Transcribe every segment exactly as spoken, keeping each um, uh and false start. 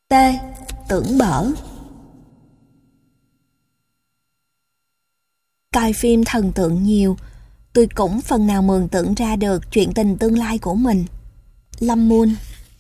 T. Tưởng bở. Coi phim thần tượng nhiều, tôi cũng phần nào mường tượng ra được chuyện tình tương lai của mình. Lâm Mun.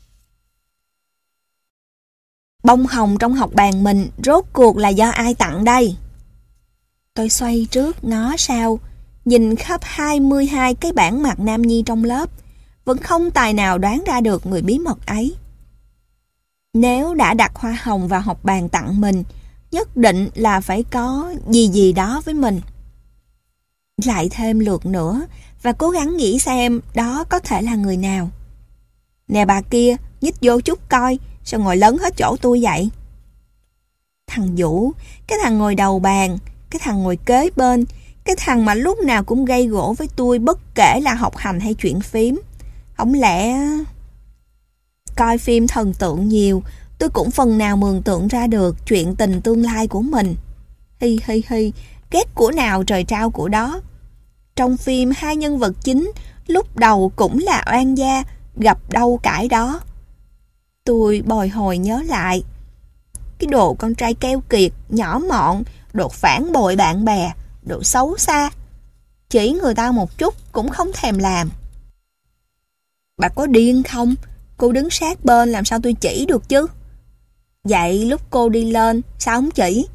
Bông hồng trong học bàn mình rốt cuộc là do ai tặng đây? Tôi xoay trước ngó sau, nhìn khắp hai mươi hai cái bảng mặt nam nhi trong lớp, vẫn không tài nào đoán ra được người bí mật ấy. Nếu đã đặt hoa hồng vào học bàn tặng mình, nhất định là phải có gì gì đó với mình. Lại thêm lượt nữa và cố gắng nghĩ xem đó có thể là người nào. Nè bà kia, nhích vô chút coi, sao ngồi lấn hết chỗ tôi vậy? Thằng Vũ, cái thằng ngồi đầu bàn, cái thằng ngồi kế bên, cái thằng mà lúc nào cũng gây gổ với tôi bất kể là học hành hay chuyện phím. Không lẽ... Coi phim thần tượng nhiều, tôi cũng phần nào mường tượng ra được chuyện tình tương lai của mình. Hi hi hi, ghét của nào trời trao của đó. Trong phim hai nhân vật chính lúc đầu cũng là oan gia, gặp đâu cãi đó. Tôi bồi hồi nhớ lại. Cái đồ con trai keo kiệt, nhỏ mọn, đồ phản bội bạn bè, đồ xấu xa. Chỉ người ta một chút cũng không thèm làm. Bà có điên không? Cô đứng sát bên làm sao tôi chỉ được chứ? Vậy lúc cô đi lên, sao không chỉ?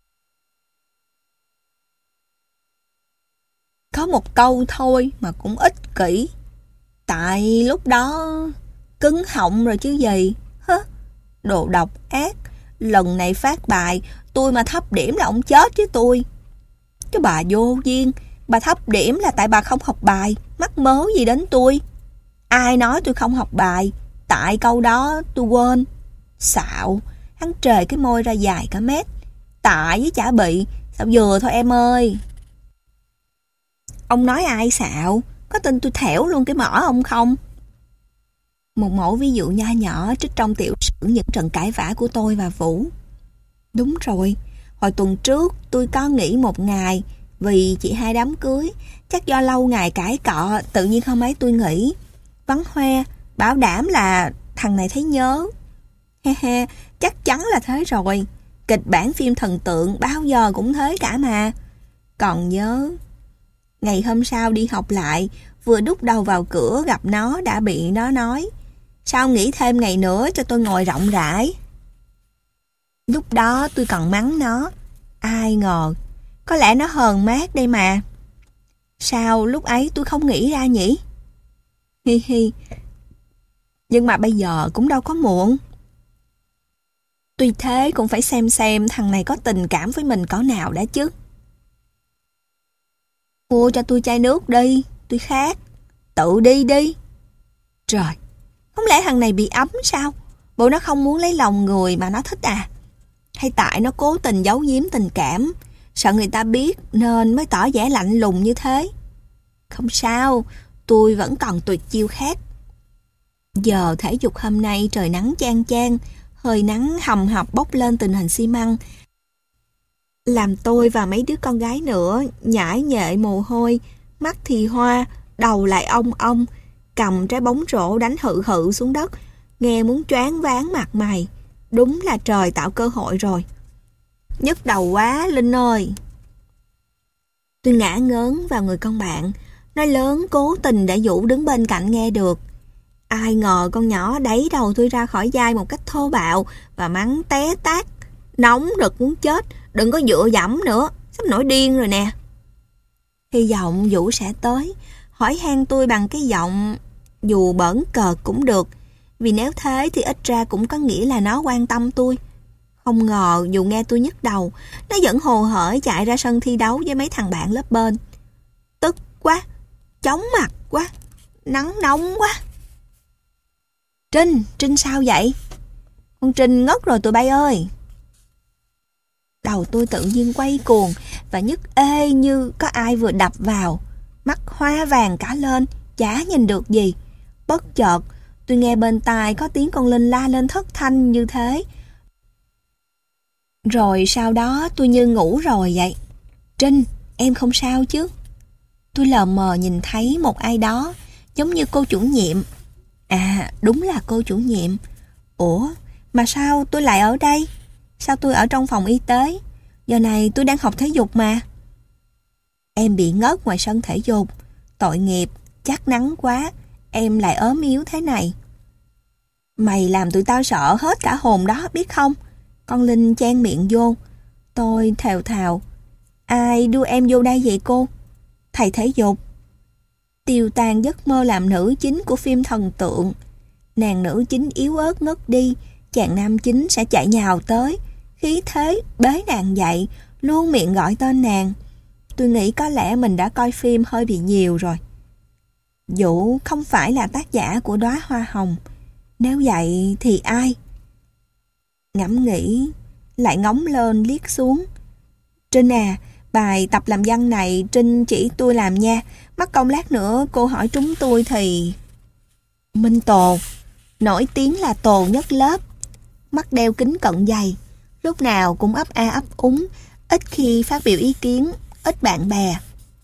Có một câu thôi mà cũng ích kỷ. Tại lúc đó cứng họng rồi chứ gì. Hứ, đồ độc ác. Lần này phát bài, tôi mà thấp điểm là ông chết với tôi. Cái bà vô duyên, bà thấp điểm là tại bà không học bài, mắc mớ gì đến tôi. Ai nói tôi không học bài? Tại câu đó tôi quên. Xạo, hắn trề cái môi ra dài cả mét. Tại với chả bị, sao vừa thôi em ơi. Ông nói ai xạo? Có tin tôi thẻo luôn cái mỏ ông không? Một mẫu ví dụ nho nhỏ trích trong tiểu sử những trận cãi vã của tôi và Vũ. Đúng rồi, hồi tuần trước tôi có nghỉ một ngày vì chị hai đám cưới. Chắc do lâu ngày cãi cọ, tự nhiên hôm ấy tôi nghỉ. Vắng hoe, bảo đảm là thằng này thấy nhớ. He he, chắc chắn là thế rồi. Kịch bản phim thần tượng bao giờ cũng thế cả mà. Còn nhớ, ngày hôm sau đi học lại, vừa đút đầu vào cửa gặp nó đã bị nó nói: sao nghỉ thêm ngày nữa cho tôi ngồi rộng rãi. Lúc đó tôi còn mắng nó. Ai ngờ, có lẽ nó hờn mát đây mà. Sao lúc ấy tôi không nghĩ ra nhỉ? Hi hi. Nhưng mà bây giờ cũng đâu có muộn. Tuy thế cũng phải xem xem thằng này có tình cảm với mình cỡ nào đã chứ. Mua cho tôi chai nước đi, tôi khát. Tự đi đi. Trời, không lẽ thằng này bị ấm sao? Bộ nó không muốn lấy lòng người mà nó thích à? Hay tại nó cố tình giấu giếm tình cảm, sợ người ta biết nên mới tỏ vẻ lạnh lùng như thế? Không sao, tôi vẫn còn tuyệt chiêu khác. Giờ thể dục hôm nay trời nắng chang chang, hơi nắng hầm hập bốc lên tình hình xi măng, làm tôi và mấy đứa con gái nữa nhãi nhệ mồ hôi, mắt thì hoa, đầu lại ong ong, cầm trái bóng rổ đánh hự hự xuống đất, nghe muốn choáng váng mặt mày. Đúng là trời tạo cơ hội rồi. Nhức đầu quá Linh ơi. Tôi ngã ngớn vào người con bạn, nói lớn cố tình để Vũ đứng bên cạnh nghe được. Ai ngờ con nhỏ đẩy đầu tôi ra khỏi vai một cách thô bạo và mắng té tát: nóng rực muốn chết, đừng có dựa dẫm nữa, sắp nổi điên rồi nè. Hy vọng Vũ sẽ tới, hỏi han tôi bằng cái giọng dù bỡn cợt cũng được, vì nếu thế thì ít ra cũng có nghĩa là nó quan tâm tôi. Không ngờ dù nghe tôi nhức đầu, nó vẫn hồ hởi chạy ra sân thi đấu với mấy thằng bạn lớp bên. Tức quá, chóng mặt quá, nắng nóng quá. Trinh, Trinh sao vậy? Con Trinh ngất rồi tụi bay ơi. Đầu tôi tự nhiên quay cuồng và nhức ê như có ai vừa đập vào. Mắt hoa vàng cả lên, chả nhìn được gì. Bất chợt, tôi nghe bên tai có tiếng con Linh la lên thất thanh như thế. Rồi sau đó tôi như ngủ rồi vậy. Trinh, em không sao chứ? Tôi lờ mờ nhìn thấy một ai đó, giống như cô chủ nhiệm. À, đúng là cô chủ nhiệm. Ủa, Mà sao tôi lại ở đây? Sao tôi ở trong phòng y tế? Giờ này tôi đang học thể dục mà. Em bị ngất ngoài sân thể dục. Tội nghiệp, chắc nắng quá, em lại ốm yếu thế này. Mày làm tụi tao sợ hết cả hồn đó, biết không? Con Linh chen miệng vô. Tôi thều thào. Ai đưa em vô đây vậy cô? Thầy thể dục. Tiêu tan giấc mơ làm nữ chính của phim thần tượng. Nàng nữ chính yếu ớt ngất đi, chàng nam chính sẽ chạy nhào tới, khí thế bế nàng dậy, luôn miệng gọi tên nàng. Tôi nghĩ có lẽ mình đã coi phim hơi bị nhiều rồi. Vũ không phải là tác giả của Đóa Hoa Hồng. Nếu vậy thì ai? Ngẫm nghĩ, lại ngóng lên liếc xuống. Trinh à, bài tập làm văn này Trinh chỉ tôi làm nha. Mắc công lát nữa cô hỏi trúng tôi thì... Minh Tồ, nổi tiếng là Tồ nhất lớp. Mắt đeo kính cận dày, lúc nào cũng ấp a ấp úng, ít khi phát biểu ý kiến, ít bạn bè.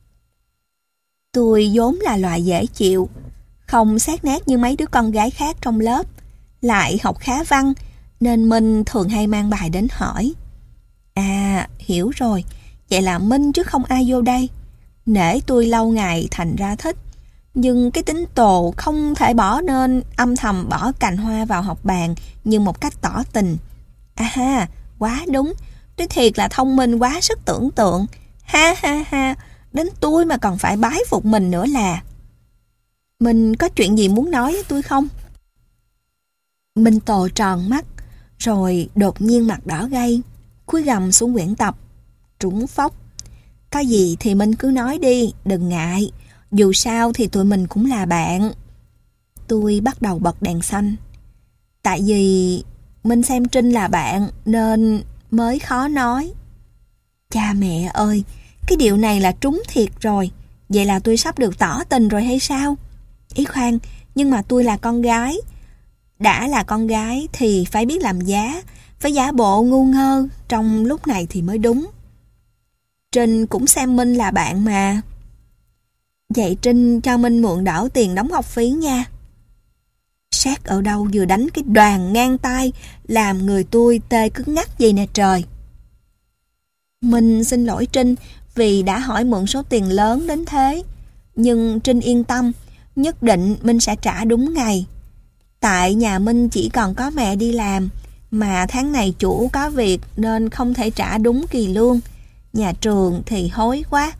Tôi vốn là loại dễ chịu, không xét nét như mấy đứa con gái khác trong lớp, lại học khá văn, nên Minh thường hay mang bài đến hỏi. À, hiểu rồi, vậy là Minh chứ không ai vô đây. Nể tôi lâu ngày thành ra thích, nhưng cái tính Tồ không thể bỏ nên âm thầm bỏ cành hoa vào học bàn như một cách tỏ tình. À ha, quá đúng, tôi thiệt là thông minh quá sức tưởng tượng. Ha ha ha, đến tôi mà còn phải bái phục mình nữa là. Mình có chuyện gì muốn nói với tôi không? Minh Tồ tròn mắt, rồi đột nhiên mặt đỏ gay, cúi gằm xuống quyển tập, trúng phốc. Có gì thì mình cứ nói đi, đừng ngại, dù sao thì tụi mình cũng là bạn. Tôi bắt đầu bật đèn xanh. Tại vì mình xem Trinh là bạn nên mới khó nói. Cha mẹ ơi, cái điều này là trúng thiệt rồi. Vậy là tôi sắp được tỏ tình rồi hay sao? Ý khoan, nhưng mà tôi là con gái. Đã là con gái thì phải biết làm giá, phải giả bộ ngu ngơ trong lúc này thì mới đúng. Trinh cũng xem Minh là bạn mà. Vậy Trinh cho Minh mượn đỡ tiền đóng học phí nha. Sát ở đâu vừa đánh cái đoàn ngang tay, làm người tôi tê cứng ngắc gì nè trời. Minh xin lỗi Trinh vì đã hỏi mượn số tiền lớn đến thế. Nhưng Trinh yên tâm, nhất định Minh sẽ trả đúng ngày. Tại nhà Minh chỉ còn có mẹ đi làm, mà tháng này chủ có việc nên không thể trả đúng kỳ lương. Nhà trường thì hối quá.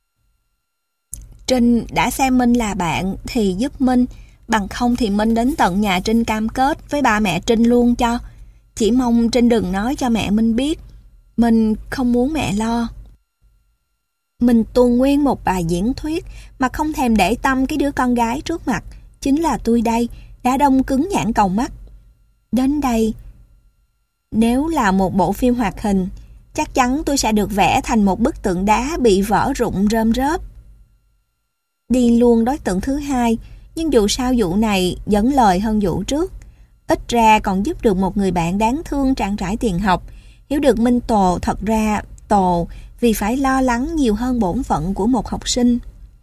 Trinh đã xem Minh là bạn thì giúp Minh, bằng không thì Minh đến tận nhà Trinh cam kết với ba mẹ Trinh luôn cho. Chỉ mong Trinh đừng nói cho mẹ Minh biết. Minh không muốn mẹ lo. Mình tuôn nguyên một bài diễn thuyết mà không thèm để tâm cái đứa con gái trước mặt, chính là tôi đây, đã đông cứng nhãn cầu mắt. Đến đây, nếu là một bộ phim hoạt hình, chắc chắn tôi sẽ được vẽ thành một bức tượng đá bị vỡ rụng rơm rớp. Đi luôn đối tượng thứ hai, nhưng dù sao vụ này dẫn lời hơn vụ trước. Ít ra còn giúp được một người bạn đáng thương trang trải tiền học, hiểu được Minh Tồ thật ra Tồ vì phải lo lắng nhiều hơn bổn phận của một học sinh.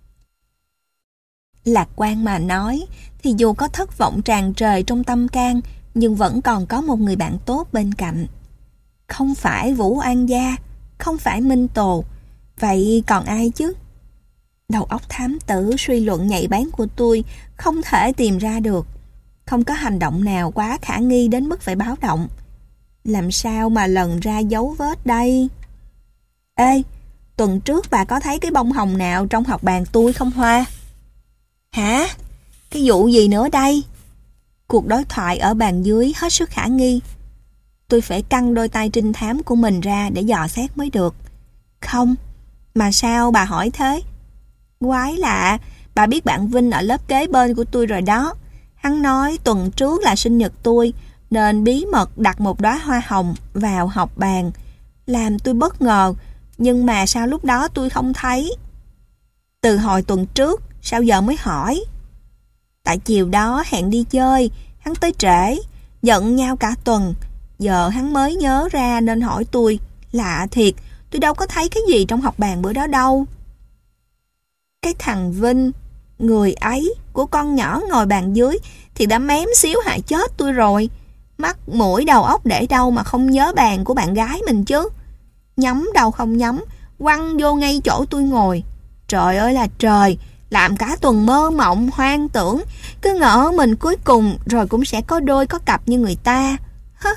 Lạc quan mà nói, thì dù có thất vọng tràn trề trong tâm can, nhưng vẫn còn có một người bạn tốt bên cạnh. Không phải Vũ An Gia, không phải Minh Tồ, vậy còn ai chứ? Đầu óc thám tử suy luận nhạy bén của tôi không thể tìm ra được. Không có hành động nào quá khả nghi đến mức phải báo động. Làm sao mà lần ra dấu vết đây? Ê, tuần trước bà có thấy cái bông hồng nào trong học bàn tôi không Hoa? Hả? Cái vụ gì nữa đây? Cuộc đối thoại ở bàn dưới hết sức khả nghi. Tôi phải căng đôi tay trinh thám của mình ra để dò xét mới được. Không, mà sao bà hỏi thế? Quái lạ, bà biết bạn Vinh ở lớp kế bên của tôi rồi đó. Hắn nói tuần trước là sinh nhật tôi, nên bí mật đặt một đóa hoa hồng vào học bàn. Làm tôi bất ngờ, nhưng mà sao lúc đó tôi không thấy? Từ hồi tuần trước, sao giờ mới hỏi? Tại chiều đó hẹn đi chơi, hắn tới trễ, giận nhau cả tuần. Giờ hắn mới nhớ ra nên hỏi tôi. Lạ thiệt, tôi đâu có thấy cái gì trong học bàn bữa đó đâu. Cái thằng Vinh, người ấy của con nhỏ ngồi bàn dưới thì đã mém xíu hại chết tôi rồi. Mắt, mũi, đầu óc để đâu mà không nhớ bàn của bạn gái mình chứ. Nhắm đâu không nhắm, quăng vô ngay chỗ tôi ngồi. Trời ơi là trời, làm cả tuần mơ mộng, hoang tưởng, cứ ngỡ mình cuối cùng rồi cũng sẽ có đôi có cặp như người ta. Hứ.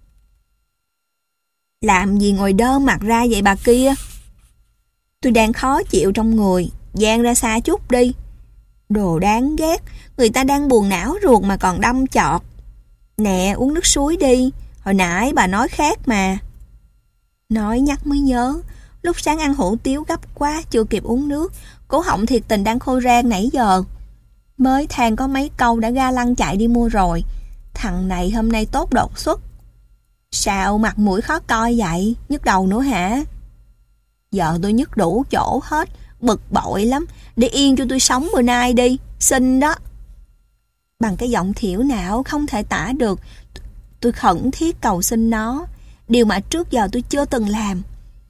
Làm gì ngồi đơ mặt ra vậy bà kia? Tôi đang khó chịu trong người, dang ra xa chút đi. Đồ đáng ghét, người ta đang buồn não ruột mà còn đâm chọt. Nè, uống nước suối đi, hồi nãy bà nói khác mà. Nói nhắc mới nhớ, lúc sáng ăn hủ tiếu gấp quá, chưa kịp uống nước, cổ họng thiệt tình đang khô rang nãy giờ. Mới than có mấy câu đã ga lăng chạy đi mua rồi. Thằng này hôm nay tốt đột xuất. Sao mặt mũi khó coi vậy, nhức đầu nữa hả? Giờ tôi nhức đủ chỗ hết, bực bội lắm. Để yên cho tôi sống bữa nay đi, xin đó. Bằng cái giọng thiểu não không thể tả được, tôi khẩn thiết cầu xin nó, điều mà trước giờ tôi chưa từng làm.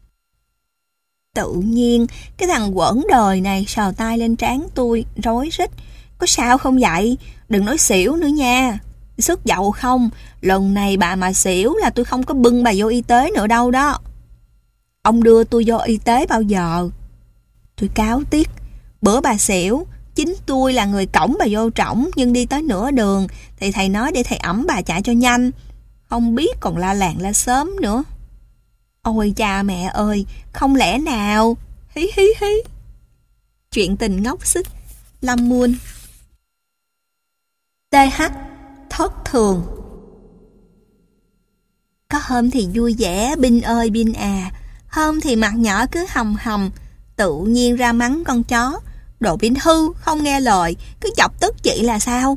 Tự nhiên, cái thằng quởn đời này sờ tay lên trán tôi, rối rít. Có sao không vậy? Đừng nói xỉu nữa nha. Sức dậu không? Lần này bà mà xỉu là tôi không có bưng bà vô y tế nữa đâu đó. Ông đưa tôi vô y tế bao giờ? Tôi cáo tiếc. Bữa bà xỉu, chính tôi là người cõng bà vô trỏng, nhưng đi tới nửa đường thì thầy nói để thầy ẵm bà chạy cho nhanh. Không biết còn la làng la sớm nữa. Ôi cha mẹ ơi, không lẽ nào? Hí hí hí. Chuyện tình ngốc xích. Lâm Muôn. tê hát. Thất thường. Có hôm thì vui vẻ, Bin ơi Bin à. Hôm thì mặt nhỏ cứ hầm hầm, tự nhiên ra mắng con chó. Đồ Bin hư, không nghe lời, cứ chọc tức chị là sao?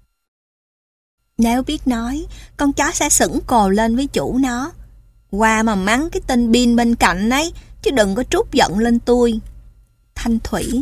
Nếu biết nói, con chó sẽ sững cồ lên với chủ nó. Qua mà mắng cái tên Bin bên cạnh ấy, chứ đừng có trút giận lên tôi. Thanh Thủy.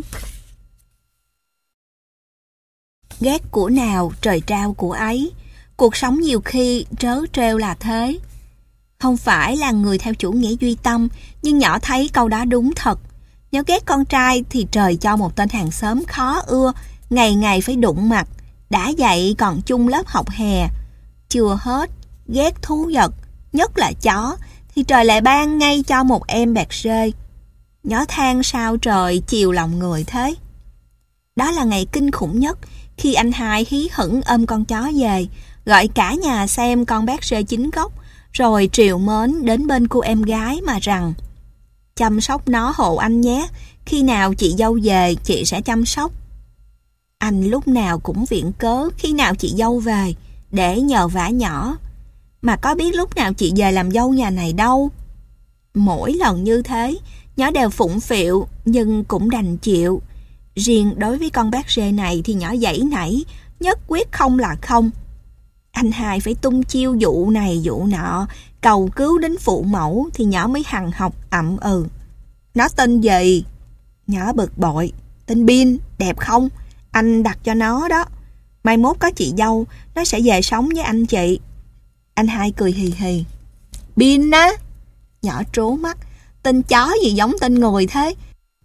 Ghét của nào trời trao của ấy. Cuộc sống nhiều khi trớ trêu là thế. Không phải là người theo chủ nghĩa duy tâm, nhưng nhỏ thấy câu đó đúng thật. Nếu ghét con trai thì trời cho một tên hàng xóm khó ưa, ngày ngày phải đụng mặt. Đã vậy còn chung lớp học hè. Chưa hết, ghét thú vật, nhất là chó, thì trời lại ban ngay cho một em bẹt rê. Nhỏ than sao trời chiều lòng người thế. Đó là ngày kinh khủng nhất, khi anh hai hí hửng ôm con chó về, gọi cả nhà xem con bác rê chính gốc, rồi triều mến đến bên cô em gái mà rằng: chăm sóc nó hộ anh nhé, khi nào chị dâu về chị sẽ chăm sóc. Anh lúc nào cũng viện cớ khi nào chị dâu về, để nhờ vả nhỏ. Mà có biết lúc nào chị về làm dâu nhà này đâu. Mỗi lần như thế, nhỏ đều phụng phịu, nhưng cũng đành chịu. Riêng đối với con bác rê này thì nhỏ dãy nảy, nhất quyết không là không. Anh hai phải tung chiêu vụ này vụ nọ, cầu cứu đến phụ mẫu thì nhỏ mới hằng học ậm ừ. Nó tên gì? Nhỏ bực bội. Tên Bin, đẹp không? Anh đặt cho nó đó. Mai mốt có chị dâu, nó sẽ về sống với anh chị. Anh hai cười hì hì. Bin á? Nhỏ trố mắt. Tên chó gì giống tên người thế?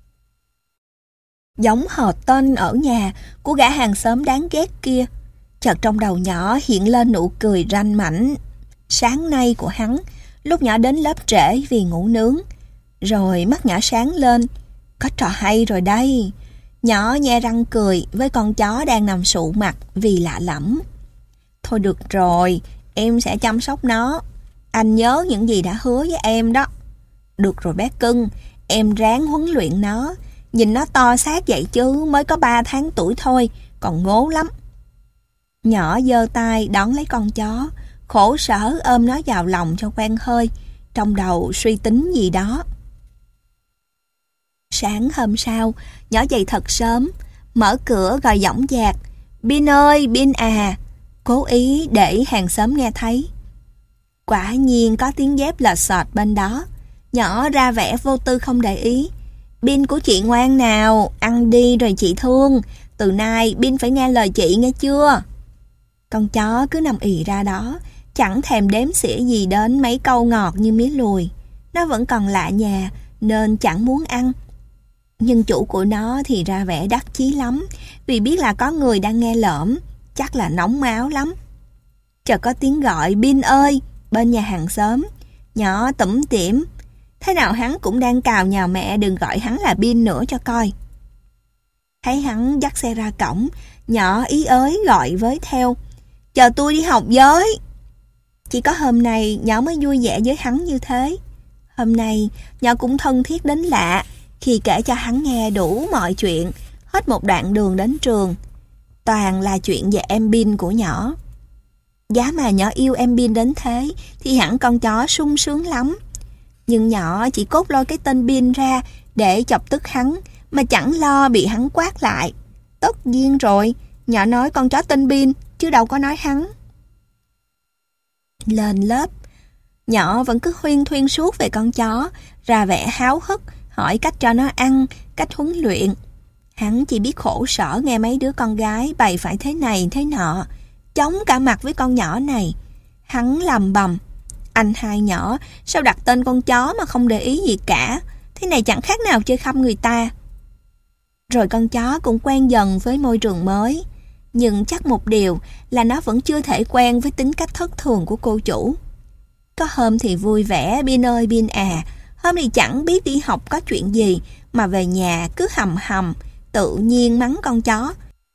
Giống hệt tên ở nhà của gã hàng xóm đáng ghét kia. Chợt trong đầu nhỏ hiện lên nụ cười ranh mãnh sáng nay của hắn lúc nhỏ đến lớp trễ vì ngủ nướng. Rồi mắt nhỏ sáng lên. Có trò hay rồi đây. Nhỏ nhe răng cười với con chó đang nằm sụ mặt vì lạ lẫm. Thôi được rồi, em sẽ chăm sóc nó. Anh nhớ những gì đã hứa với em đó. Được rồi bé cưng, em ráng huấn luyện nó. Nhìn nó to xác vậy chứ mới có ba tháng tuổi thôi, còn ngố lắm. Nhỏ giơ tay đón lấy con chó, khổ sở ôm nó vào lòng cho quen hơi, trong đầu suy tính gì đó. Sáng hôm sau, nhỏ dậy thật sớm, mở cửa gọi dõng dạc: Bin ơi, Bin à, cố ý để hàng xóm nghe thấy. Quả nhiên có tiếng dép lọt xọt bên đó. Nhỏ ra vẻ vô tư không để ý. Bin của chị ngoan nào, ăn đi rồi chị thương. Từ nay Bin phải nghe lời chị nghe chưa? Con chó cứ nằm ì ra đó, chẳng thèm đếm xỉa gì đến mấy câu ngọt như mía lùi. Nó vẫn còn lạ nhà nên chẳng muốn ăn. Nhưng chủ của nó thì ra vẻ đắc chí lắm, vì biết là có người đang nghe lỡm, chắc là nóng máu lắm. Chợt có tiếng gọi Bin ơi bên nhà hàng xóm. Nhỏ tủm tỉm. Thế nào hắn cũng đang cào nhào mẹ đừng gọi hắn là Bin nữa cho coi. Thấy hắn dắt xe ra cổng, nhỏ ý ới gọi với theo. Chờ tôi đi học với. Chỉ có hôm nay nhỏ mới vui vẻ với hắn như thế. Hôm nay nhỏ cũng thân thiết đến lạ khi kể cho hắn nghe đủ mọi chuyện, hết một đoạn đường đến trường. Toàn là chuyện về em Bin của nhỏ. Giá mà nhỏ yêu em Bin đến thế thì hẳn con chó sung sướng lắm. Nhưng nhỏ chỉ cốt lôi cái tên Bin ra để chọc tức hắn, mà chẳng lo bị hắn quát lại. Tất nhiên rồi, nhỏ nói con chó tên Bin, chứ đâu có nói hắn. Lên lớp, nhỏ vẫn cứ huyên thuyên suốt về con chó, ra vẻ háo hức, hỏi cách cho nó ăn, cách huấn luyện. Hắn chỉ biết khổ sở nghe mấy đứa con gái bày phải thế này thế nọ, chống cả mặt với con nhỏ này. Hắn lầm bầm, anh hai nhỏ sao đặt tên con chó mà không để ý gì cả, thế này chẳng khác nào chơi khăm người ta. Rồi con chó cũng quen dần với môi trường mới, nhưng chắc một điều là nó vẫn chưa thể quen với tính cách thất thường của cô chủ. Có hôm thì vui vẻ Bin ơi Bin à, hôm thì chẳng biết đi học có chuyện gì mà về nhà cứ hầm hầm, tự nhiên mắng con chó.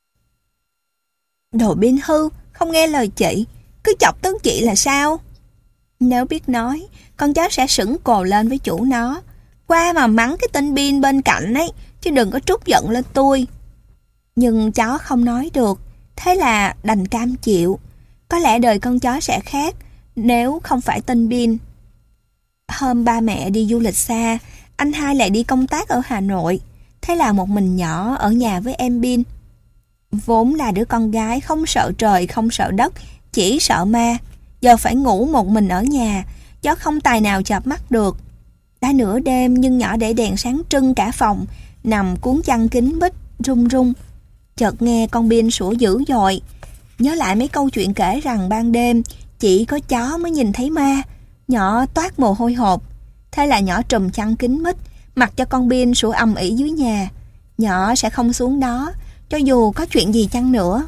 Đồ Bin hư, không nghe lời chị, cứ chọc tức chị là sao? Nếu biết nói, con chó sẽ sững cồ lên với chủ nó. Qua mà mắng cái tên Bin bên cạnh ấy, chứ đừng có trút giận lên tôi. Nhưng chó không nói được, thế là đành cam chịu. Có lẽ đời con chó sẽ khác nếu không phải tên Bin. Hôm ba mẹ đi du lịch xa, anh hai lại đi công tác ở Hà Nội. Thế là một mình nhỏ ở nhà với em Bin. Vốn là đứa con gái không sợ trời không sợ đất, chỉ sợ ma. Giờ phải ngủ một mình ở nhà, chó không tài nào chợp mắt được. Đã nửa đêm nhưng nhỏ để đèn sáng trưng cả phòng, nằm cuốn chăn kín mít, run run. Chợt nghe con Bin sủa dữ dội. Nhớ lại mấy câu chuyện kể rằng ban đêm chỉ có chó mới nhìn thấy ma. Nhỏ toát mồ hôi hột. Thế là nhỏ trùm chăn kín mít, mặc cho con Bin sủa ầm ĩ dưới nhà. Nhỏ sẽ không xuống đó, cho dù có chuyện gì chăng nữa.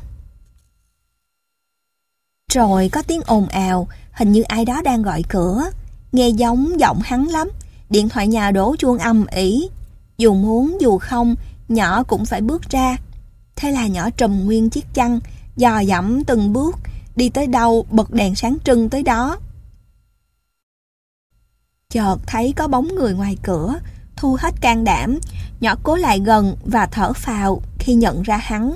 Rồi có tiếng ồn ào, hình như ai đó đang gọi cửa. Nghe giống giọng hắn lắm. Điện thoại nhà đổ chuông ầm ĩ. Dù muốn dù không, nhỏ cũng phải bước ra. Thế là nhỏ trùm nguyên chiếc chăn, dò dẫm từng bước, đi tới đâu bật đèn sáng trưng tới đó. Chợt thấy có bóng người ngoài cửa, thu hết can đảm, nhỏ cố lại gần và thở phào khi nhận ra hắn.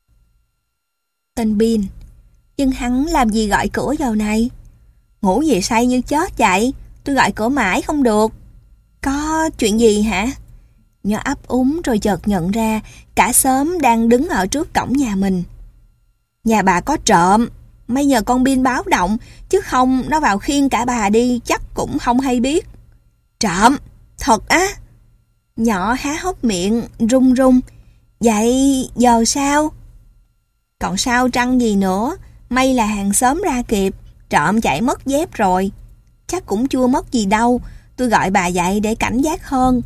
Tên Bin. Nhưng hắn làm gì gọi cửa giờ này? Ngủ gì say như chết vậy? Tôi gọi cửa mãi không được. Có chuyện gì hả? Nhỏ ấp úng rồi chợt nhận ra cả xóm đang đứng ở trước cổng nhà mình. Nhà bà có trộm. May nhờ con Bin báo động, chứ không nó vào khiêng cả bà đi chắc cũng không hay biết. Trộm? Thật á? Nhỏ há hốc miệng, run run. Vậy giờ sao? Còn sao trăng gì nữa? May là hàng xóm ra kịp, trộm chạy mất dép rồi. Chắc cũng chưa mất gì đâu, tôi gọi bà dậy để cảnh giác hơn.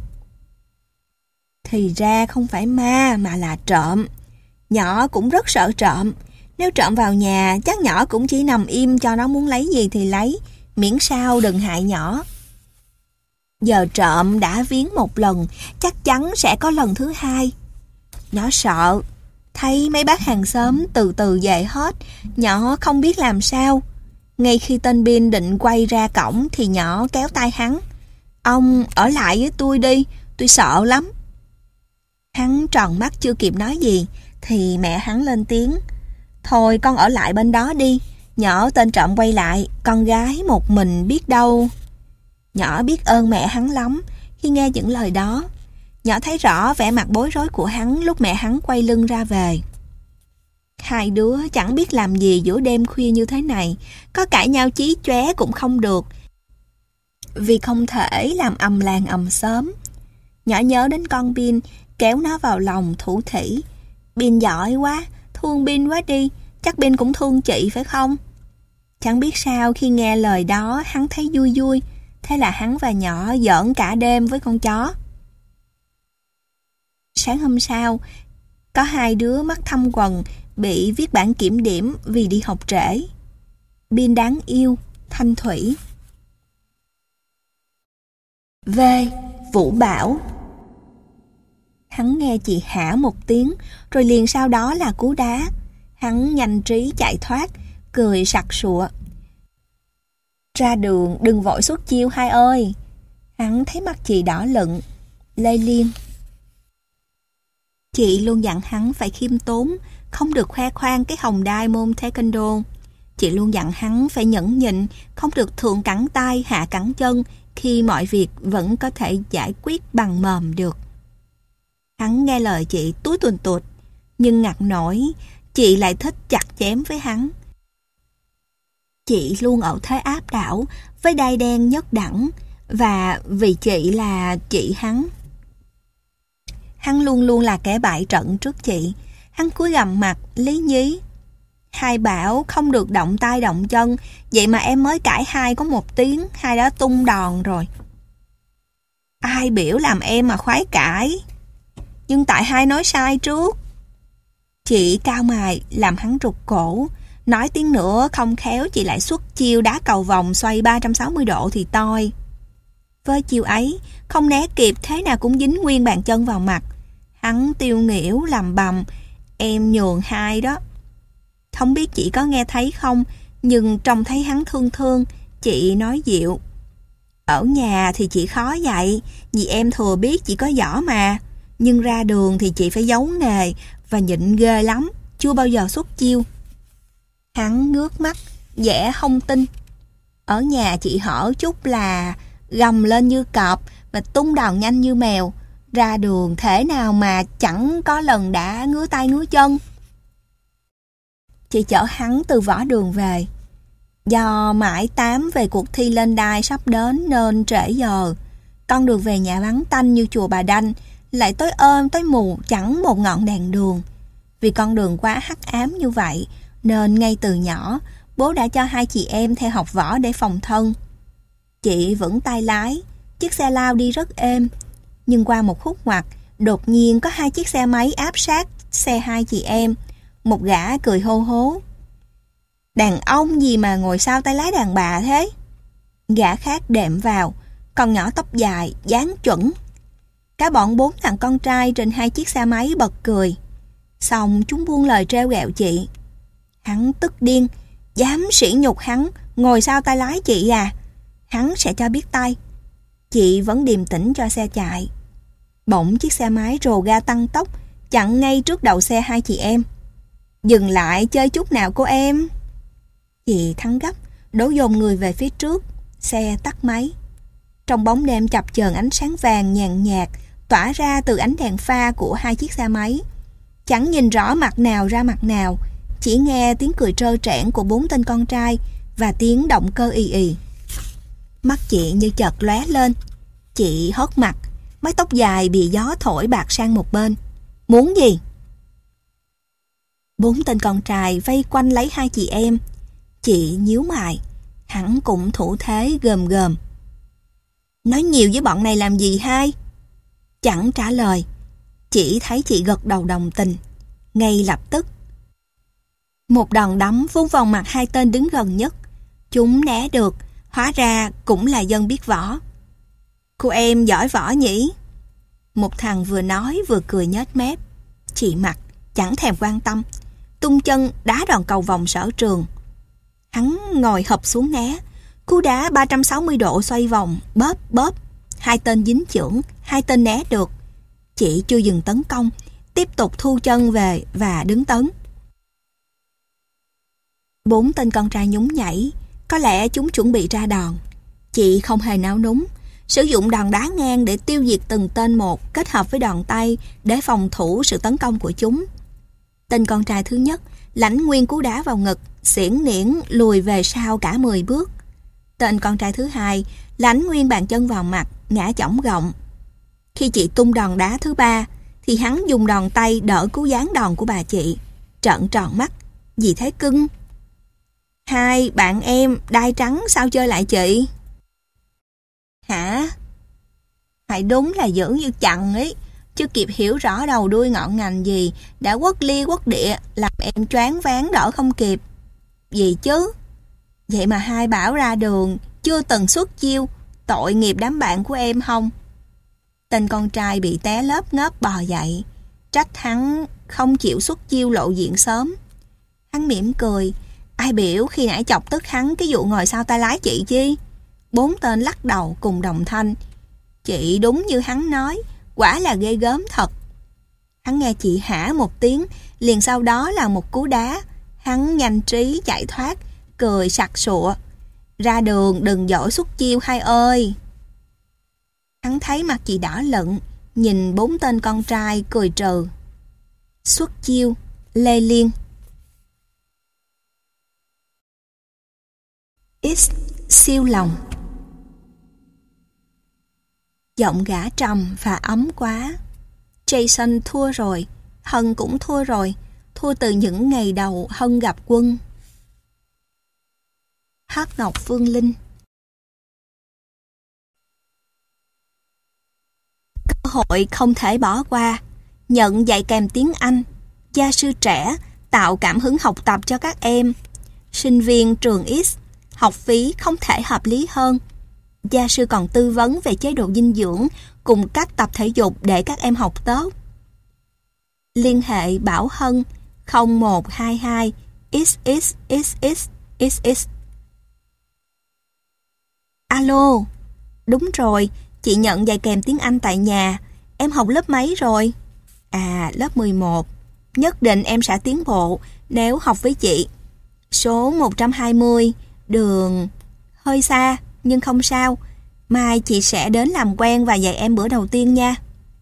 Thì ra không phải ma mà là trộm. Nhỏ cũng rất sợ trộm. Nếu trộm vào nhà, chắc nhỏ cũng chỉ nằm im cho nó muốn lấy gì thì lấy, miễn sao đừng hại nhỏ. Giờ trộm đã viếng một lần, chắc chắn sẽ có lần thứ hai. Nhỏ sợ. Thấy mấy bác hàng xóm từ từ về hết, nhỏ không biết làm sao. Ngay khi tên Bin định quay ra cổng thì nhỏ kéo tay hắn. Ông ở lại với tôi đi, tôi sợ lắm. Hắn tròn mắt chưa kịp nói gì thì mẹ hắn lên tiếng. Thôi con ở lại bên đó đi, nhỏ tên trộm quay lại, con gái một mình biết đâu. Nhỏ biết ơn mẹ hắn lắm khi nghe những lời đó. Nhỏ thấy rõ vẻ mặt bối rối của hắn lúc mẹ hắn quay lưng ra về. Hai đứa chẳng biết làm gì giữa đêm khuya như thế này, có cãi nhau chí chóe cũng không được, vì không thể làm ầm làng ầm xóm. Nhỏ nhớ đến con Bin, kéo nó vào lòng thủ thỉ. Bin giỏi quá, thương Bin quá đi, chắc Bin cũng thương chị phải không? Chẳng biết sao khi nghe lời đó hắn thấy vui vui, thế là hắn và nhỏ giỡn cả đêm với con chó. Sáng hôm sau, có hai đứa mắt thâm quầng bị viết bản kiểm điểm vì đi học trễ. Pin đáng yêu, Thanh Thủy. V. Vũ Bảo. Hắn nghe chị hả một tiếng, rồi liền sau đó là cú đá. Hắn nhanh trí chạy thoát, cười sặc sụa. Ra đường đừng vội xuất chiêu hai ơi. Hắn thấy mặt chị đỏ lựng. Lê Liên. Chị luôn dặn hắn phải khiêm tốn, không được khoe khoang cái hồng đai môn taekwondo. Chị luôn dặn hắn phải nhẫn nhịn, không được thượng cẳng tay hạ cẳng chân, khi mọi việc vẫn có thể giải quyết bằng mồm được. Hắn nghe lời chị túi tuồn tuột, nhưng ngặt nổi, chị lại thích chặt chém với hắn. Chị luôn ở thế áp đảo, với đai đen nhất đẳng, và vì chị là chị hắn. Hắn luôn luôn là kẻ bại trận trước chị. Hắn cúi gằm mặt, lý nhí. Hai bảo không được động tay động chân, vậy mà em mới cãi hai có một tiếng, hai đã tung đòn rồi. Ai biểu làm em mà khoái cãi? Nhưng tại hai nói sai trước. Chị cao mày làm hắn rụt cổ. Nói tiếng nữa không khéo chị lại xuất chiêu đá cầu vòng xoay ba trăm sáu mươi độ thì toi. Với chiêu ấy, không né kịp thế nào cũng dính nguyên bàn chân vào mặt. Hắn tiêu nghỉu làm bầm. Em nhường hai đó. Không biết chị có nghe thấy không, nhưng trông thấy hắn thương thương, chị nói dịu. Ở nhà thì chị khó dạy, vì em thừa biết chị có võ mà. Nhưng ra đường thì chị phải giấu nghề, và nhịn ghê lắm, chưa bao giờ xuất chiêu. Hắn ngước mắt, vẻ không tin. Ở nhà chị hở chút là gầm lên như cọp và tung đòn nhanh như mèo. Ra đường thể nào mà chẳng có lần đã ngứa tay ngứa chân. Chị chở hắn từ võ đường về. Do mãi tám về cuộc thi lên đai sắp đến nên trễ giờ. Con đường về nhà vắng tanh như chùa Bà Đanh, lại tối ôm tối mù chẳng một ngọn đèn đường. Vì con đường quá hắc ám như vậy nên ngay từ nhỏ bố đã cho hai chị em theo học võ để phòng thân. Chị vững tay lái, chiếc xe lao đi rất êm. Nhưng qua một khúc ngoặt, đột nhiên có hai chiếc xe máy áp sát xe hai chị em. Một gã cười hô hố. Đàn ông gì mà ngồi sau tay lái đàn bà thế? Gã khác đệm vào, con nhỏ tóc dài, dáng chuẩn. Cả bọn bốn thằng con trai trên hai chiếc xe máy bật cười. Xong chúng buông lời trêu ghẹo chị. Hắn tức điên, dám sỉ nhục hắn, ngồi sau tay lái chị à? Hắn sẽ cho biết tay. Chị vẫn điềm tĩnh cho xe chạy. Bỗng chiếc xe máy rồ ga tăng tốc, chặn ngay trước đầu xe hai chị em. Dừng lại chơi chút nào cô em. Chị thắng gấp, đổ dồn người về phía trước. Xe tắt máy. Trong bóng đêm chập chờn ánh sáng vàng nhàn nhạt tỏa ra từ ánh đèn pha của hai chiếc xe máy. Chẳng nhìn rõ mặt nào ra mặt nào, chỉ nghe tiếng cười trơ trẽn của bốn tên con trai và tiếng động cơ ì ì. Mắt chị như chợt lóe lên. Chị hớt mặt, mái tóc dài bị gió thổi bạc sang một bên. Muốn gì? Bốn tên con trai vây quanh lấy hai chị em. Chị nhíu mày, hắn cũng thủ thế gờm gờm. Nói nhiều với bọn này làm gì hai? Chẳng trả lời. Chỉ thấy chị gật đầu đồng tình. Ngay lập tức một đòn đấm vung vào mặt hai tên đứng gần nhất. Chúng né được, hóa ra cũng là dân biết võ. Cô em giỏi võ nhỉ? Một thằng vừa nói vừa cười nhếch mép. Chị mặt chẳng thèm quan tâm, tung chân đá đòn cầu vòng sở trường. Hắn ngồi hụp xuống né, cú đá ba trăm sáu mươi độ xoay vòng, bóp bóp. Hai tên dính chưởng, hai tên né được. Chị chưa dừng tấn công, tiếp tục thu chân về và đứng tấn. Bốn tên con trai nhún nhảy, có lẽ chúng chuẩn bị ra đòn. Chị không hề náo núng, sử dụng đòn đá ngang để tiêu diệt từng tên một, kết hợp với đòn tay để phòng thủ sự tấn công của chúng. Tên con trai thứ nhất lãnh nguyên cú đá vào ngực, xiển niễn lùi về sau cả mười bước. Tên con trai thứ hai lãnh nguyên bàn chân vào mặt, ngã chỏng gọng. Khi chị tung đòn đá thứ ba thì hắn dùng đòn tay đỡ cú giáng đòn của bà chị. Trợn tròn mắt, gì thế cưng? Hai bạn em đai trắng sao chơi lại chị? Hả? Phải đúng là dữ như chằn ấy. Chưa kịp hiểu rõ đầu đuôi ngọn ngành gì đã quất lia quất địa, làm em choáng váng đỡ không kịp. Gì chứ? Vậy mà hai bảo ra đường chưa từng xuất chiêu, tội nghiệp đám bạn của em không? Tên con trai bị té lớp ngớp bò dậy, trách hắn không chịu xuất chiêu lộ diện sớm. Hắn mỉm cười, ai biểu khi nãy chọc tức hắn cái vụ ngồi sau tay lái chị chi. Bốn tên lắc đầu cùng đồng thanh. Chị đúng như hắn nói, quả là ghê gớm thật. Hắn nghe chị hả một tiếng, liền sau đó là một cú đá. Hắn nhanh trí chạy thoát, cười sặc sụa. Ra đường đừng dỗi xuất chiêu hai ơi. Hắn thấy mặt chị đỏ lựng, nhìn bốn tên con trai cười trừ. Xuất chiêu, Lê Liên. X siêu lòng. Giọng gã trầm và ấm quá. Jason thua rồi, Hân cũng thua rồi, thua từ những ngày đầu Hân gặp Quân. Hát Ngọc Phương Linh. Cơ hội không thể bỏ qua. Nhận dạy kèm tiếng Anh. Gia sư trẻ tạo cảm hứng học tập cho các em. Sinh viên trường X, học phí không thể hợp lý hơn. Gia sư còn tư vấn về chế độ dinh dưỡng cùng cách tập thể dục để các em học tốt. Liên hệ Bảo Hân không một hai hai x x x x x x. Alo, đúng rồi, chị nhận dạy kèm tiếng Anh tại nhà. Em học lớp mấy rồi? À, lớp mười một. Nhất định em sẽ tiến bộ nếu học với chị. Số một trăm hai mươi, đường hơi xa, nhưng không sao. Mai chị sẽ đến làm quen và dạy em bữa đầu tiên nha.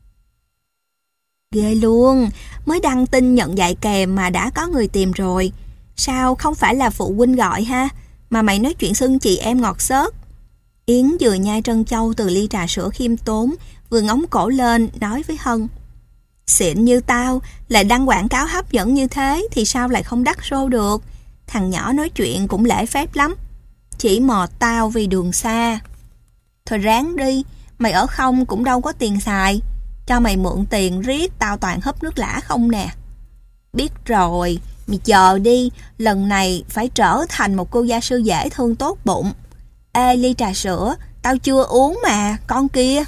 Ghê luôn, mới đăng tin nhận dạy kèm mà đã có người tìm rồi. Sao không phải là phụ huynh gọi ha, mà mày nói chuyện xưng chị em ngọt xớt. Yến vừa nhai trân châu từ ly trà sữa khiêm tốn, vừa ngóng cổ lên nói với Hân. Xịn như tao, lại đăng quảng cáo hấp dẫn như thế thì sao lại không đắt xô được. Thằng nhỏ nói chuyện cũng lễ phép lắm. Chỉ mò tao vì đường xa. Thôi ráng đi, mày ở không cũng đâu có tiền xài. Cho mày mượn tiền riết tao toàn húp nước lã không nè. Biết rồi, mày chờ đi, lần này phải trở thành một cô gia sư dễ thương tốt bụng. Ê, ly trà sữa, tao chưa uống mà, con kia.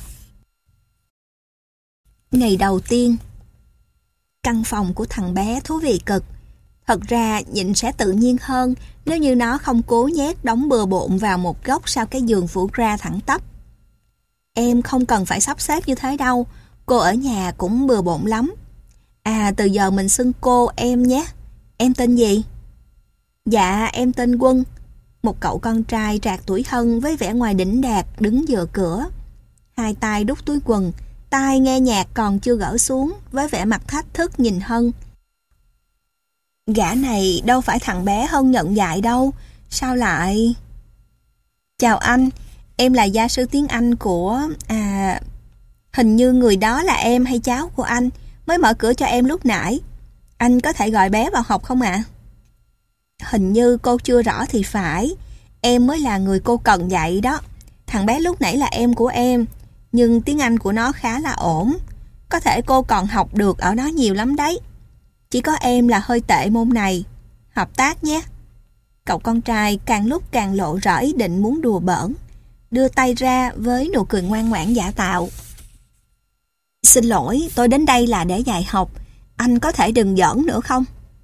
Ngày đầu tiên. Căn phòng của thằng bé thú vị cực. Thật ra nhìn sẽ tự nhiên hơn nếu như nó không cố nhét đống bừa bộn vào một góc sau cái giường phủ ra thẳng tắp. Em không cần phải sắp xếp như thế đâu, cô ở nhà cũng bừa bộn lắm. À, từ giờ mình xưng cô em nhé. Em tên gì? Dạ, em tên Quân. Một cậu con trai trạc tuổi Hân với vẻ ngoài đỉnh đạt đứng giữa cửa. Hai tay đút túi quần, tai nghe nhạc còn chưa gỡ xuống, với vẻ mặt thách thức nhìn Hân. Gã này đâu phải thằng bé Hân nhận dạy đâu, sao lại... Chào anh, em là gia sư tiếng Anh của... À... Hình như người đó là em hay cháu của anh, mới mở cửa cho em lúc nãy. Anh có thể gọi bé vào học không ạ? À? Hình như cô chưa rõ thì phải. Em mới là người cô cần dạy đó. Thằng bé lúc nãy là em của em, nhưng tiếng Anh của nó khá là ổn. Có thể cô còn học được ở nó nhiều lắm đấy. Chỉ có em là hơi tệ môn này. Hợp tác nhé. Cậu con trai càng lúc càng lộ rõ ý định muốn đùa bỡn, đưa tay ra với nụ cười ngoan ngoãn giả tạo. Xin lỗi, tôi đến đây là để dạy học. Anh có thể đừng giỡn nữa không?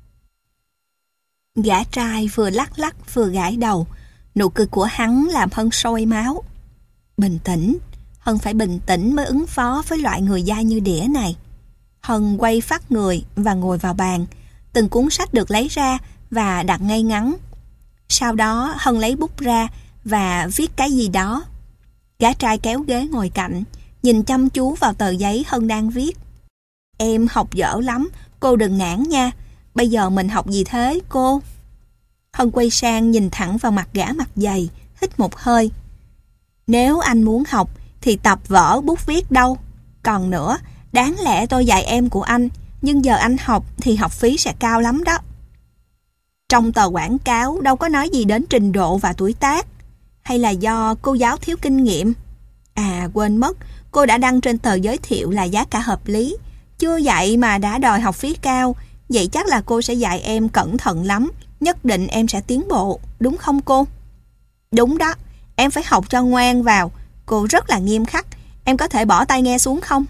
Gã trai vừa lắc lắc vừa gãi đầu. Nụ cười của hắn làm Hân sôi máu. Bình tĩnh, Hân phải bình tĩnh mới ứng phó với loại người dai như đĩa này. Hân quay phắt người và ngồi vào bàn. Từng cuốn sách được lấy ra và đặt ngay ngắn. Sau đó Hân lấy bút ra và viết cái gì đó. Gã trai kéo ghế ngồi cạnh, nhìn chăm chú vào tờ giấy Hân đang viết. Em học dở lắm, cô đừng nản nha. Bây giờ mình học gì thế cô? Hân quay sang nhìn thẳng vào mặt gã mặt dày, hít một hơi. Nếu anh muốn học thì tập vở bút viết đâu. Còn nữa, đáng lẽ tôi dạy em của anh, nhưng giờ anh học thì học phí sẽ cao lắm đó. Trong tờ quảng cáo đâu có nói gì đến trình độ và tuổi tác. Hay là do cô giáo thiếu kinh nghiệm? À, quên mất, cô đã đăng trên tờ giới thiệu là giá cả hợp lý. Chưa dạy mà đã đòi học phí cao. Vậy chắc là cô sẽ dạy em cẩn thận lắm. Nhất định em sẽ tiến bộ, đúng không cô? Đúng đó, em phải học cho ngoan vào. Cô rất là nghiêm khắc. Em có thể bỏ tai nghe xuống không?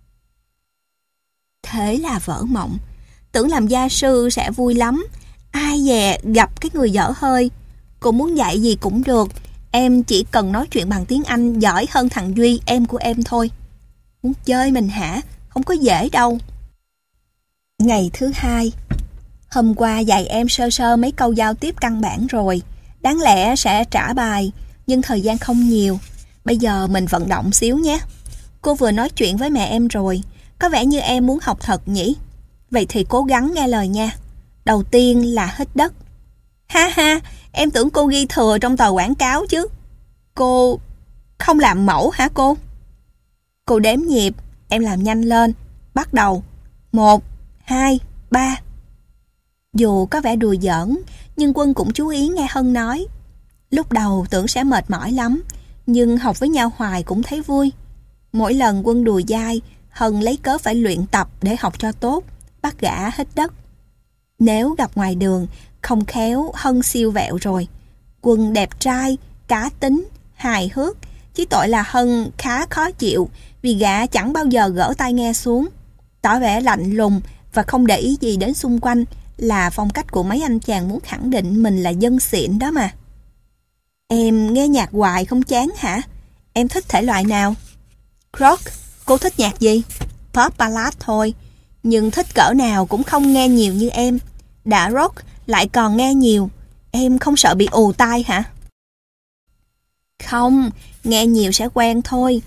Thế là vỡ mộng. Tưởng làm gia sư sẽ vui lắm. Ai dè gặp cái người dở hơi. Cô muốn dạy gì cũng được. Em chỉ cần nói chuyện bằng tiếng Anh giỏi hơn thằng Duy, em của em thôi. Muốn chơi mình hả? Không có dễ đâu. Ngày thứ hai. Hôm qua dạy em sơ sơ mấy câu giao tiếp căn bản rồi. Đáng lẽ sẽ trả bài, nhưng thời gian không nhiều. Bây giờ mình vận động xíu nhé. Cô vừa nói chuyện với mẹ em rồi. Có vẻ như em muốn học thật nhỉ? Vậy thì cố gắng nghe lời nha. Đầu tiên là hít đất. Ha ha, em tưởng cô ghi thừa trong tờ quảng cáo chứ. Cô không làm mẫu hả cô? Cô đếm nhịp, em làm nhanh lên. Bắt đầu. Một, hai, ba. Dù có vẻ đùa giỡn, nhưng Quân cũng chú ý nghe Hân nói. Lúc đầu tưởng sẽ mệt mỏi lắm, nhưng học với nhau hoài cũng thấy vui. Mỗi lần Quân đùa dai, Hân lấy cớ phải luyện tập để học cho tốt, bắt gã hít đất. Nếu gặp ngoài đường, không khéo Hân siêu vẹo rồi. Quân đẹp trai, cá tính, hài hước, chỉ tội là Hân khá khó chịu vì gã chẳng bao giờ gỡ tai nghe xuống. Tỏ vẻ lạnh lùng và không để ý gì đến xung quanh là phong cách của mấy anh chàng muốn khẳng định mình là dân xịn đó mà. Em nghe nhạc hoài không chán hả? Em thích thể loại nào? Rock, cô thích nhạc gì? Pop ballad thôi, nhưng thích cỡ nào cũng không nghe nhiều như em. Đã rock lại còn nghe nhiều, em không sợ bị ù tai hả? Không, nghe nhiều sẽ quen thôi.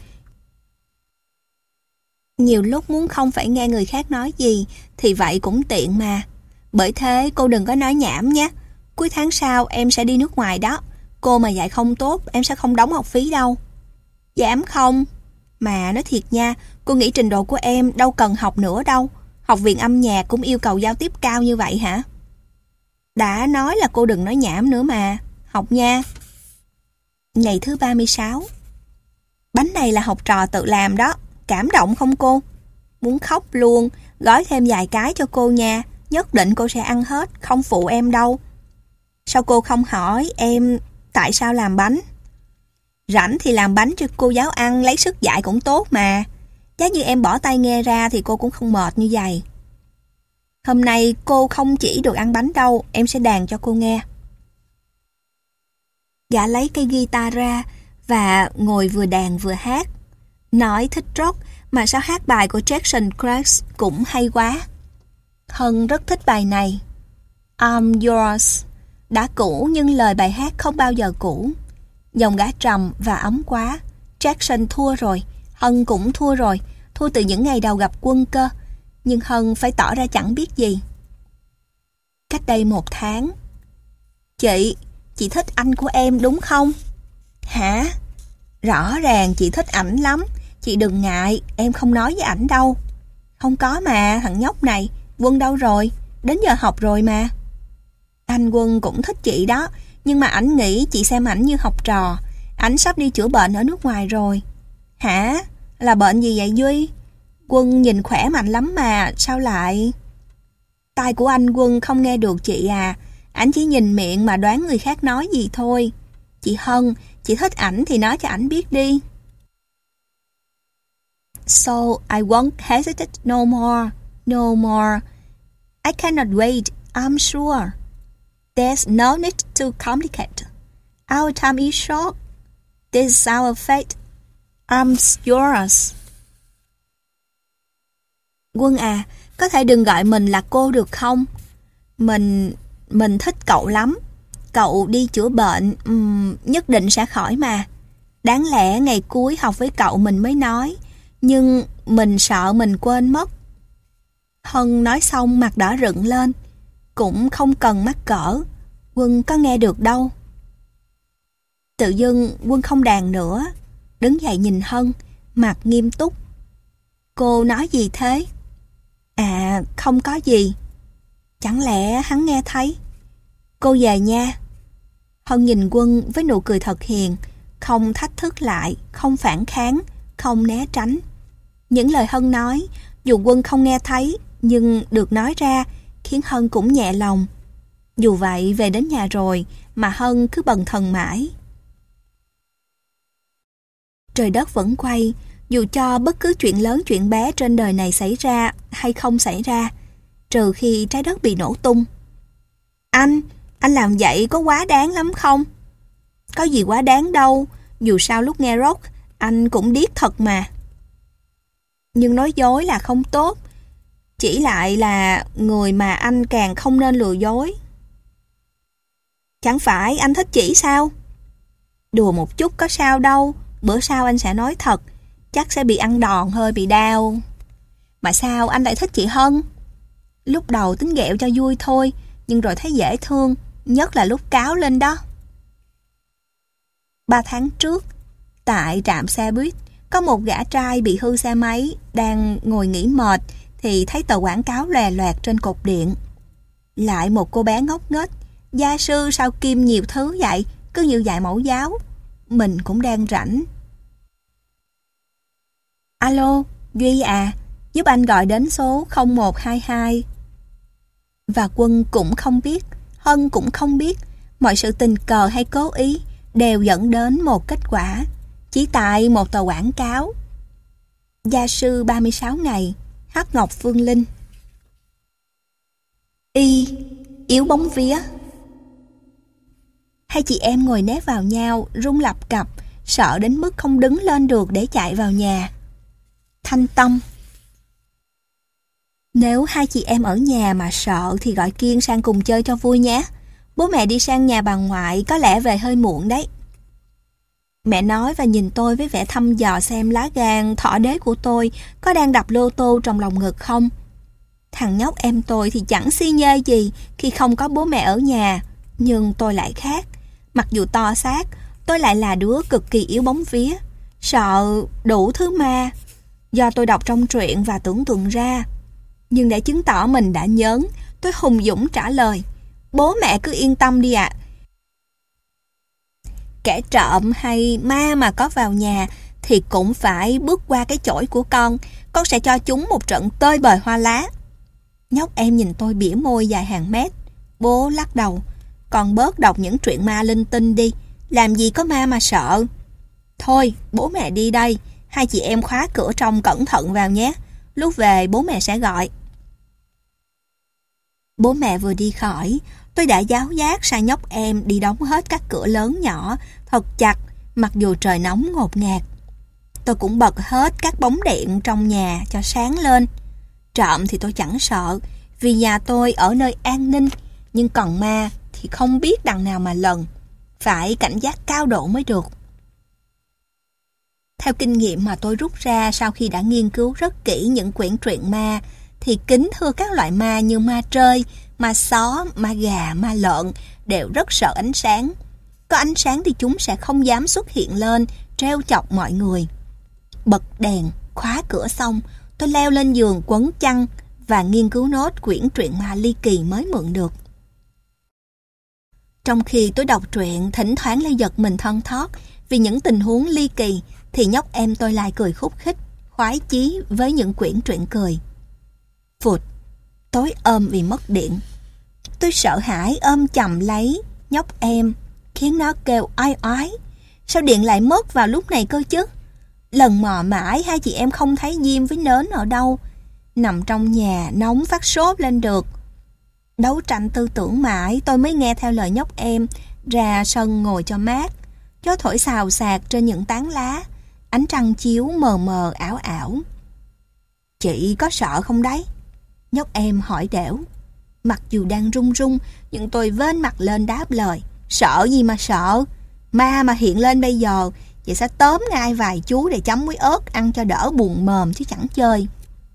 Nhiều lúc muốn không phải nghe người khác nói gì thì vậy cũng tiện mà. Bởi thế cô đừng có nói nhảm nhé. Cuối tháng sau em sẽ đi nước ngoài đó. Cô mà dạy không tốt em sẽ không đóng học phí đâu. Dám không? Mà nói thiệt nha, cô nghĩ trình độ của em đâu cần học nữa đâu. Học viện âm nhạc cũng yêu cầu giao tiếp cao như vậy hả? Đã nói là cô đừng nói nhảm nữa mà. Học nha. Ngày thứ ba mươi sáu. Bánh này là học trò tự làm đó. Cảm động không cô? Muốn khóc luôn. Gói thêm vài cái cho cô nha. Nhất định cô sẽ ăn hết, không phụ em đâu. Sao cô không hỏi em tại sao làm bánh? Rảnh thì làm bánh cho cô giáo ăn, lấy sức dạy cũng tốt mà. Giá như em bỏ tai nghe ra thì cô cũng không mệt như vậy. Hôm nay cô không chỉ được ăn bánh đâu, em sẽ đàn cho cô nghe. Gã lấy cây guitar ra và ngồi vừa đàn vừa hát. Nói thích rock mà sao hát bài của Jackson Cracks cũng hay quá. Hân rất thích bài này. I'm yours. Đã cũ nhưng lời bài hát không bao giờ cũ. Dòng gã trầm và ấm quá. Jackson thua rồi, Hân cũng thua rồi. Thua từ những ngày đầu gặp Quân cơ. Nhưng Hân phải tỏ ra chẳng biết gì. Cách đây một tháng. Chị, chị thích anh của em đúng không? Hả? Rõ ràng chị thích ảnh lắm. Chị đừng ngại, em không nói với ảnh đâu. Không có mà, thằng nhóc này. Quân đâu rồi? Đến giờ học rồi mà. Anh Quân cũng thích chị đó, nhưng mà ảnh nghĩ chị xem ảnh như học trò. Ảnh sắp đi chữa bệnh ở nước ngoài rồi. Hả? Là bệnh gì vậy Duy? Quân nhìn khỏe mạnh lắm mà, sao lại... Tai của anh Quân không nghe được chị à. Ảnh chỉ nhìn miệng mà đoán người khác nói gì thôi. Chị Hân, chị thích ảnh thì nói cho ảnh biết đi. So I won't hesitate no more, no more. I cannot wait, I'm sure. There's no need to complicate. Our time is short. This is our fate. I'm yours. Quân à, có thể đừng gọi mình là cô được không? Mình... mình thích cậu lắm. Cậu đi chữa bệnh, um, nhất định sẽ khỏi mà. Đáng lẽ ngày cuối học với cậu mình mới nói, nhưng mình sợ mình quên mất. Hân nói xong mặt đỏ rựng lên. Cũng không cần mắc cỡ, Quân có nghe được đâu. Tự dưng Quân không đàn nữa, đứng dậy nhìn Hân, mặt nghiêm túc. Cô nói gì thế? À, không có gì. Chẳng lẽ hắn nghe thấy? Cô về nha. Hân nhìn Quân với nụ cười thật hiền, không thách thức lại, không phản kháng, không né tránh. Những lời Hân nói, dù Quân không nghe thấy, nhưng được nói ra khiến Hân cũng nhẹ lòng. Dù vậy về đến nhà rồi mà Hân cứ bần thần mãi. Trời đất vẫn quay, dù cho bất cứ chuyện lớn chuyện bé trên đời này xảy ra hay không xảy ra, trừ khi trái đất bị nổ tung. Anh, anh làm vậy có quá đáng lắm không? Có gì quá đáng đâu, dù sao lúc nghe rock, anh cũng điếc thật mà. Nhưng nói dối là không tốt, chỉ lại là người mà anh càng không nên lừa dối. Chẳng phải anh thích chỉ sao? Đùa một chút có sao đâu, bữa sau anh sẽ nói thật, chắc sẽ bị ăn đòn hơi bị đau. Mà sao anh lại thích chị Hân? Lúc đầu tính ghẹo cho vui thôi, nhưng rồi thấy dễ thương, nhất là lúc cáo lên đó. Ba tháng trước, tại trạm xe buýt, có một gã trai bị hư xe máy, đang ngồi nghỉ mệt, thì thấy tờ quảng cáo lòe loẹt trên cột điện. Lại một cô bé ngốc nghếch, gia sư sao kim nhiều thứ vậy, cứ như dạy mẫu giáo. Mình cũng đang rảnh. Alo, Duy à, giúp anh gọi đến số không một hai hai. Và Quân cũng không biết, Hân cũng không biết, mọi sự tình cờ hay cố ý đều dẫn đến một kết quả, chỉ tại một tờ quảng cáo. Gia sư ba mươi sáu ngày, Hắc Ngọc Phương Linh. Y, yếu bóng vía. Hai chị em ngồi nép vào nhau, run lập cập, sợ đến mức không đứng lên được để chạy vào nhà. Thanh Tâm. Nếu hai chị em ở nhà mà sợ thì gọi Kiên sang cùng chơi cho vui nhé. Bố mẹ đi sang nhà bà ngoại có lẽ về hơi muộn đấy. Mẹ nói và nhìn tôi với vẻ thăm dò xem lá gan thỏ đế của tôi có đang đập lô tô trong lòng ngực không. Thằng nhóc em tôi thì chẳng si nhê gì khi không có bố mẹ ở nhà. Nhưng tôi lại khác. Mặc dù to xác, tôi lại là đứa cực kỳ yếu bóng vía, sợ đủ thứ ma, do tôi đọc trong truyện và tưởng tượng ra. Nhưng để chứng tỏ mình đã nhớn, tôi hùng dũng trả lời: bố mẹ cứ yên tâm đi ạ. Kẻ trộm hay ma mà có vào nhà thì cũng phải bước qua cái chổi của con. Con sẽ cho chúng một trận tơi bời hoa lá. Nhóc em nhìn tôi bỉa môi dài hàng mét. Bố lắc đầu: con bớt đọc những truyện ma linh tinh đi, làm gì có ma mà sợ. Thôi bố mẹ đi đây, hai chị em khóa cửa trong cẩn thận vào nhé, lúc về bố mẹ sẽ gọi. Bố mẹ vừa đi khỏi, tôi đã giáo giác sai nhóc em đi đóng hết các cửa lớn nhỏ thật chặt, mặc dù trời nóng ngột ngạt. Tôi cũng bật hết các bóng điện trong nhà cho sáng lên. Trộm thì tôi chẳng sợ, vì nhà tôi ở nơi an ninh, nhưng còn ma thì không biết đằng nào mà lần, phải cảnh giác cao độ mới được. Theo kinh nghiệm mà tôi rút ra sau khi đã nghiên cứu rất kỹ những quyển truyện ma, thì kính thưa các loại ma như ma trơi, ma só, ma gà, ma lợn đều rất sợ ánh sáng. Có ánh sáng thì chúng sẽ không dám xuất hiện lên, trêu chọc mọi người. Bật đèn, khóa cửa xong, tôi leo lên giường quấn chăn và nghiên cứu nốt quyển truyện ma ly kỳ mới mượn được. Trong khi tôi đọc truyện, thỉnh thoảng lại giật mình thon thót vì những tình huống ly kỳ, thì nhóc em tôi lại cười khúc khích, khoái chí với những quyển truyện cười. Phụt, tối ôm vì mất điện. Tôi sợ hãi ôm chầm lấy nhóc em, khiến nó kêu oai oái. Sao điện lại mất vào lúc này cơ chứ? Lần mò mãi hai chị em không thấy Diêm với Nến ở đâu. Nằm trong nhà nóng phát sốt lên được. Đấu tranh tư tưởng mãi tôi mới nghe theo lời nhóc em ra sân ngồi cho mát. Gió thổi xào xạc trên những tán lá, ánh trăng chiếu mờ mờ ảo ảo. Chị có sợ không đấy? Nhóc em hỏi đẻo. Mặc dù đang run run, nhưng tôi vênh mặt lên đáp lời: sợ gì mà sợ, ma mà hiện lên bây giờ, vậy sẽ tóm ngay vài chú để chấm muối ớt ăn cho đỡ buồn mồm chứ chẳng chơi.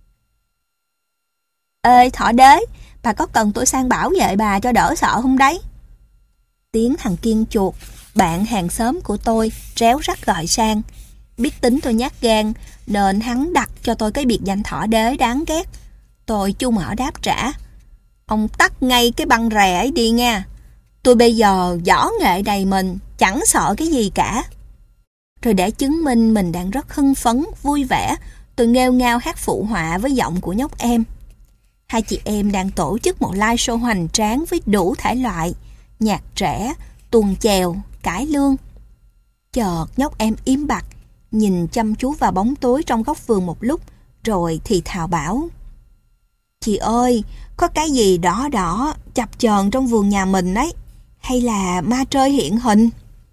Ê thỏ đế, bà có cần tôi sang bảo vệ bà cho đỡ sợ không đấy? Tiếng thằng Kiên chuột, bạn hàng xóm của tôi, réo rắt gọi sang. Biết tính tôi nhát gan nên hắn đặt cho tôi cái biệt danh thỏ đế đáng ghét. Tôi chu mỏ đáp trả: ông tắt ngay cái băng rè ấy đi nha. Tôi bây giờ võ nghệ đầy mình, chẳng sợ cái gì cả. Rồi để chứng minh mình đang rất hưng phấn, vui vẻ, tôi nghêu ngao hát phụ họa với giọng của nhóc em. Hai chị em đang tổ chức một live show hoành tráng với đủ thể loại, nhạc trẻ, tuồng chèo, cải lương. Chợt nhóc em im bặt, nhìn chăm chú vào bóng tối trong góc vườn một lúc, rồi thì thào bảo: Chị ơi, có cái gì đỏ đỏ chập chờn trong vườn nhà mình ấy, hay là ma trơi hiện hình?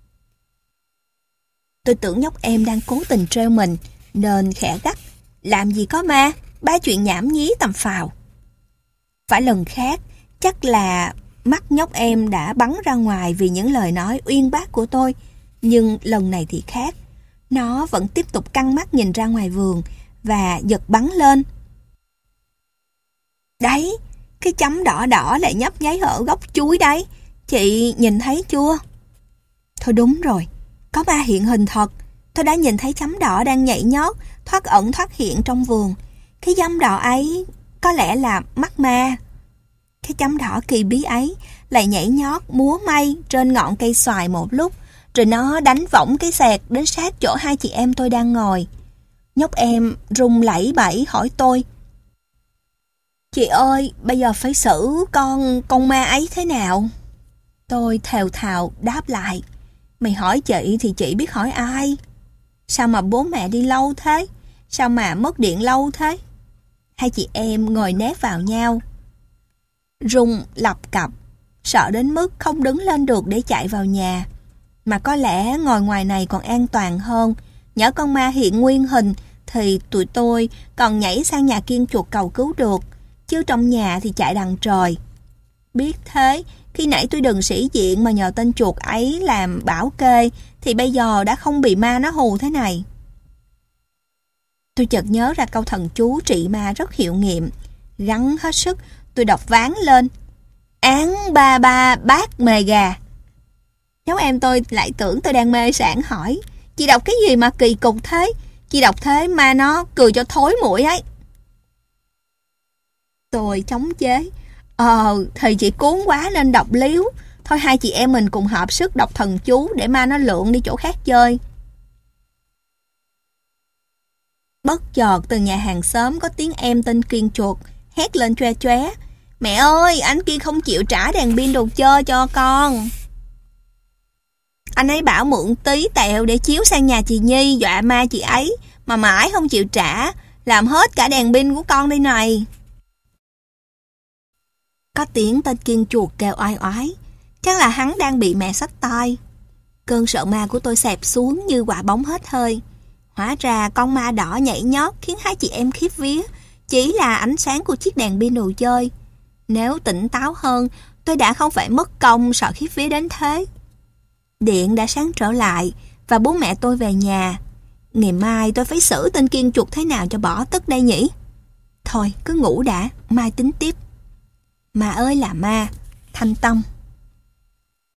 Tôi tưởng nhóc em đang cố tình trêu mình, nên khẽ gắt: Làm gì có ma, ba chuyện nhảm nhí tầm phào. Phải lần khác, chắc là mắt nhóc em đã bắn ra ngoài vì những lời nói uyên bác của tôi, nhưng lần này thì khác. Nó vẫn tiếp tục căng mắt nhìn ra ngoài vườn và giật bắn lên. Đấy, cái chấm đỏ đỏ lại nhấp nháy ở gốc chuối đấy, chị nhìn thấy chưa? Thôi đúng rồi, có ma hiện hình thật. Tôi đã nhìn thấy chấm đỏ đang nhảy nhót, thoát ẩn thoát hiện trong vườn. Cái chấm đỏ ấy có lẽ là mắt ma. Cái chấm đỏ kỳ bí ấy lại nhảy nhót múa may trên ngọn cây xoài một lúc, rồi nó đánh võng cái xẹt đến sát chỗ hai chị em tôi đang ngồi. Nhóc em run lẩy bẩy hỏi tôi: Chị ơi, bây giờ phải xử con con ma ấy thế nào? Tôi thều thào đáp lại: Mày hỏi chị thì chị biết hỏi ai? Sao mà bố mẹ đi lâu thế? Sao mà mất điện lâu thế? Hai chị em ngồi nép vào nhau, run lập cập, sợ đến mức không đứng lên được để chạy vào nhà. Mà có lẽ ngồi ngoài này còn an toàn hơn. Nhỡ con ma hiện nguyên hình thì tụi tôi còn nhảy sang nhà kiên chuột cầu cứu được, chứ trong nhà thì chạy đằng trời. Biết thế, khi nãy tôi đừng sĩ diện mà nhờ tên chuột ấy làm bảo kê, thì bây giờ đã không bị ma nó hù thế này. Tôi chợt nhớ ra câu thần chú trị ma rất hiệu nghiệm. Gắng hết sức, tôi đọc ván lên: Án ba ba bát mề gà. Cháu em tôi lại tưởng tôi đang mê sảng hỏi: Chị đọc cái gì mà kỳ cục thế? Chị đọc thế ma nó cười cho thối mũi ấy. Tôi chống chế: Ờ, thì chị cuốn quá nên đọc líu. Thôi hai chị em mình cùng hợp sức đọc thần chú để ma nó lượn đi chỗ khác chơi. Bất chợt từ nhà hàng xóm có tiếng em tên Kiên chuột hét lên choe choé: Mẹ ơi, anh kia không chịu trả đèn pin đồ chơi cho con. Anh ấy bảo mượn tí tẹo để chiếu sang nhà chị Nhi dọa ma chị ấy, mà mãi không chịu trả, làm hết cả đèn pin của con đây này. Có tiếng tên Kiên chuột kêu oai oái, chắc là hắn đang bị mẹ xách tay. Cơn sợ ma của tôi xẹp xuống như quả bóng hết hơi. Hóa ra con ma đỏ nhảy nhót khiến hai chị em khiếp vía chỉ là ánh sáng của chiếc đèn pin đồ chơi. Nếu tỉnh táo hơn, tôi đã không phải mất công sợ khiếp vía đến thế. Điện đã sáng trở lại và bố mẹ tôi về nhà. Ngày mai tôi phải xử tên Kiên chuột thế nào cho bỏ tức đây nhỉ? Thôi cứ ngủ đã, mai tính tiếp. Ma ơi là ma, Thanh Tâm.